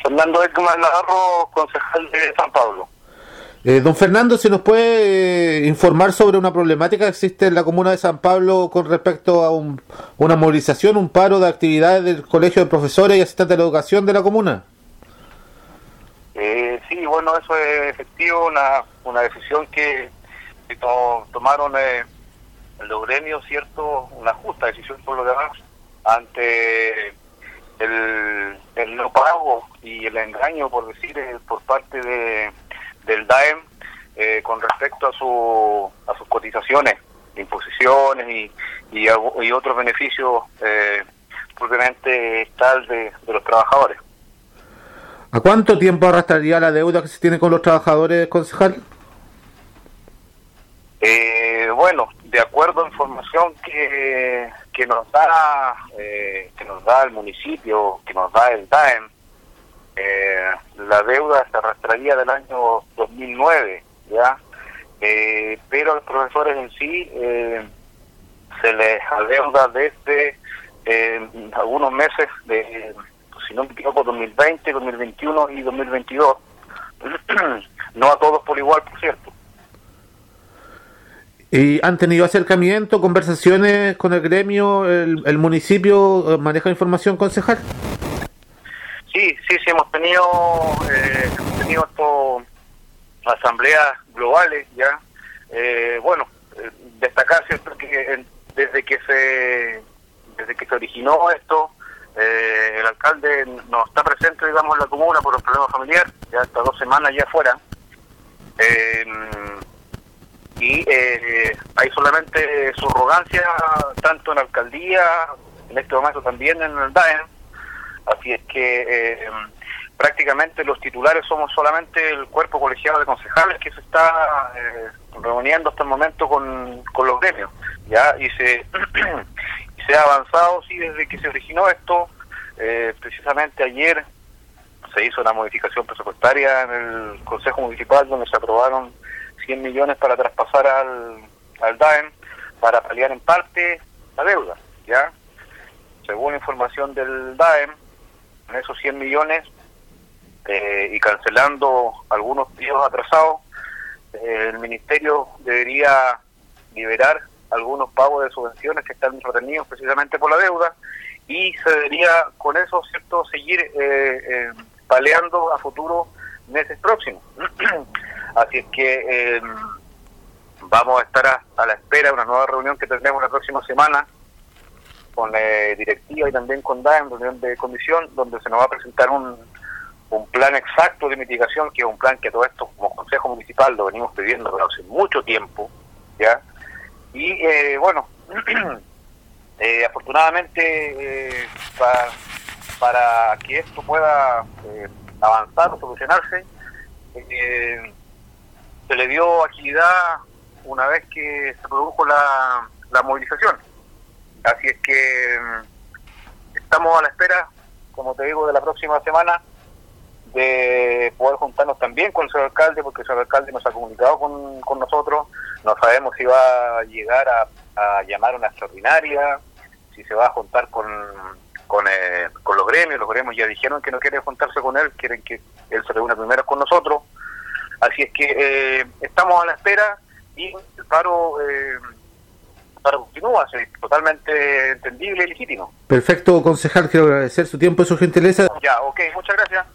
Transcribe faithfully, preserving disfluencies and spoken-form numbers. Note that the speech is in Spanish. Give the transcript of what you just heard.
Fernando Ekman Navarro, concejal de San Pablo. Eh, don Fernando, ¿se nos puede eh, informar sobre una problemática que existe en la comuna de San Pablo con respecto a un, una movilización, un paro de actividades del Colegio de Profesores y Asistentes de la Educación de la comuna? Eh, sí, bueno, eso es efectivo, una, una decisión que, que to, tomaron eh, los gremios, ¿cierto? Una justa decisión por lo demás, ante el, el no pago y el engaño, por decir, eh, por parte de del D A E M eh, con respecto a su a sus cotizaciones, imposiciones y, y, y otros beneficios eh, propiamente tal de, de los trabajadores. ¿A cuánto tiempo arrastraría la deuda que se tiene con los trabajadores, concejal? Eh, bueno, de acuerdo a información que, que nos da eh, que nos da el municipio, que nos da el D A E M, eh, la deuda se arrastraría del año dos mil nueve, ya, eh, pero a los profesores en sí eh, se les adeuda desde eh, algunos meses de, si no me equivoco, dos mil veinte, dos mil veintiuno y dos mil veintidós. No a todos por igual, por cierto. ¿Y han tenido acercamiento, conversaciones con el gremio? ¿El, el municipio maneja información, concejal? Sí, sí, sí, hemos tenido eh, hemos tenido esto, asambleas globales, ya. Eh, bueno, eh, destacar, cierto, que eh, desde que se desde que se originó esto, eh, el alcalde no está presente, digamos, en la comuna por un problema familiar, ya hasta dos semanas ya fuera. Eh, y eh, hay solamente subrogancia tanto en la alcaldía, en este momento también en el D A E M, así es que eh, prácticamente los titulares somos solamente el cuerpo colegiado de concejales que se está eh, reuniendo hasta el momento con, con los gremios, ya, y se, y se ha avanzado, sí, desde que se originó esto. Eh, precisamente ayer se hizo una modificación presupuestaria en el Consejo Municipal donde se aprobaron cien millones para traspasar al, al D A E M para paliar en parte la deuda, ya. Según información del D A E M, en esos cien millones eh, y cancelando algunos pedidos atrasados, eh, el ministerio debería liberar algunos pagos de subvenciones que están retenidos precisamente por la deuda, y se debería con eso, cierto, seguir eh, eh, paleando a futuro meses próximos. Así es que eh, vamos a estar a, a la espera de una nueva reunión que tendremos la próxima semana con eh, directiva y también con D A E M, reunión de comisión, donde se nos va a presentar un, un plan exacto de mitigación, que es un plan que todo esto como Consejo Municipal lo venimos pidiendo pero hace mucho tiempo, ya. Y eh, bueno, eh, afortunadamente eh, para, para que esto pueda eh, avanzar o solucionarse, eh, se le dio agilidad una vez que se produjo la, la movilización. Así es que estamos a la espera, como te digo, de la próxima semana, de poder juntarnos también con el señor alcalde, porque el señor alcalde nos ha comunicado con, con nosotros. No sabemos si va a llegar a, a llamar una extraordinaria, si se va a juntar con con, eh, con los gremios. Los gremios ya dijeron que no quieren juntarse con él, quieren que él se reúna primero con nosotros. Así es que eh, estamos a la espera y el paro... Eh, para continúa, es totalmente entendible y legítimo. Perfecto, concejal, quiero agradecer su tiempo y su gentileza. Ya, ok, muchas gracias.